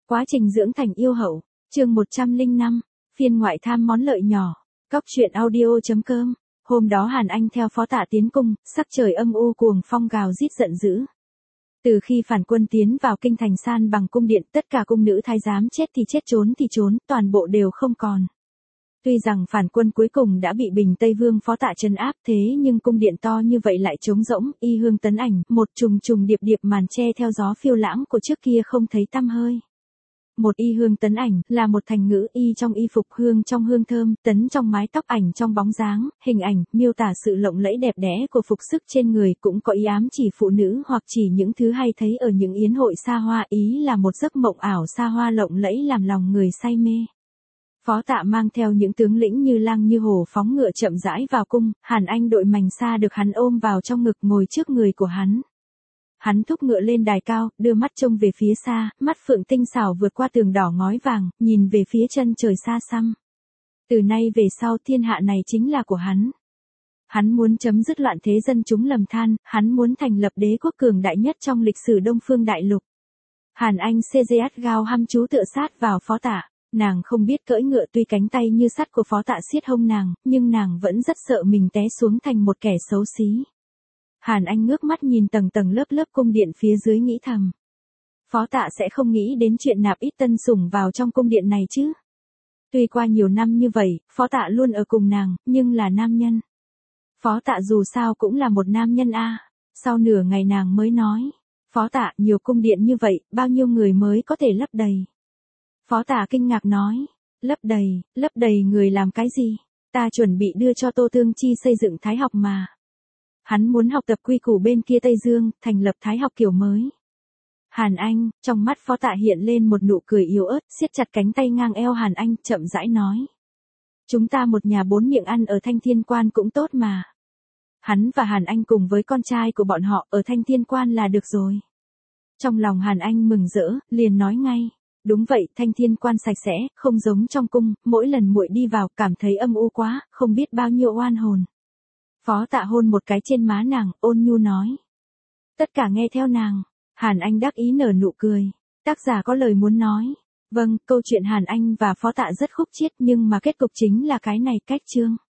Quá trình dưỡng thành yêu hậu, chương 105, phiên ngoại tham món lợi nhỏ, cóc truyện audio.com. Hôm đó Hàn Anh theo Phó Tạ tiến cung, sắc trời âm u cuồng phong gào rít giận dữ. Từ khi phản quân tiến vào kinh thành san bằng cung điện, tất cả cung nữ thái giám chết thì chết, trốn thì trốn, toàn bộ đều không còn. Tuy rằng phản quân cuối cùng đã bị Bình Tây Vương Phó Tạ trấn áp, thế nhưng cung điện to như vậy lại trống rỗng, y hương tấn ảnh, một trùng trùng điệp điệp màn che theo gió phiêu lãng của trước kia không thấy tăm hơi. Một y hương tấn ảnh là một thành ngữ, y trong y phục, hương trong hương thơm, tấn trong mái tóc, ảnh trong bóng dáng, hình ảnh miêu tả sự lộng lẫy đẹp đẽ của phục sức trên người, cũng có ý ám chỉ phụ nữ hoặc chỉ những thứ hay thấy ở những yến hội xa hoa, ý là một giấc mộng ảo xa hoa lộng lẫy làm lòng người say mê. Phó Tạ mang theo những tướng lĩnh như lang như hổ phóng ngựa chậm rãi vào cung, Hàn Anh đội mành xa được hắn ôm vào trong ngực ngồi trước người của hắn. Hắn thúc ngựa lên đài cao, đưa mắt trông về phía xa, mắt phượng tinh xảo vượt qua tường đỏ ngói vàng, nhìn về phía chân trời xa xăm. Từ nay về sau thiên hạ này chính là của hắn. Hắn muốn chấm dứt loạn thế dân chúng lầm than, hắn muốn thành lập đế quốc cường đại nhất trong lịch sử Đông Phương Đại Lục. Hàn Anh CGS gao hăm chú tựa sát vào Phó Tạ. Nàng không biết cưỡi ngựa, tuy cánh tay như sắt của Phó Tạ siết hông nàng, nhưng nàng vẫn rất sợ mình té xuống thành một kẻ xấu xí. Hàn Anh ngước mắt nhìn tầng tầng lớp lớp cung điện phía dưới nghĩ thầm. Phó Tạ sẽ không nghĩ đến chuyện nạp ít tân sủng vào trong cung điện này chứ. Tuy qua nhiều năm như vậy, Phó Tạ luôn ở cùng nàng, nhưng là nam nhân. Phó Tạ dù sao cũng là một nam nhân a. Sau nửa ngày nàng mới nói. Phó Tạ, nhiều cung điện như vậy, bao nhiêu người mới có thể lấp đầy. Phó Tạ kinh ngạc nói. Lấp đầy người làm cái gì? Ta chuẩn bị đưa cho Tô Thương Chi xây dựng thái học mà. Hắn muốn học tập quy củ bên kia Tây Dương, thành lập thái học kiểu mới. Hàn Anh, trong mắt Phó Tạ hiện lên một nụ cười yếu ớt, siết chặt cánh tay ngang eo Hàn Anh, chậm rãi nói. Chúng ta một nhà bốn miệng ăn ở Thanh Thiên Quan cũng tốt mà. Hắn và Hàn Anh cùng với con trai của bọn họ ở Thanh Thiên Quan là được rồi. Trong lòng Hàn Anh mừng rỡ, liền nói ngay. Đúng vậy, Thanh Thiên Quan sạch sẽ, không giống trong cung, mỗi lần muội đi vào cảm thấy âm u quá, không biết bao nhiêu oan hồn. Phó Tạ hôn một cái trên má nàng, ôn nhu nói. Tất cả nghe theo nàng. Hàn Anh đắc ý nở nụ cười. Tác giả có lời muốn nói. Vâng, câu chuyện Hàn Anh và Phó Tạ rất khúc chiết nhưng mà kết cục chính là cái này, cách chương.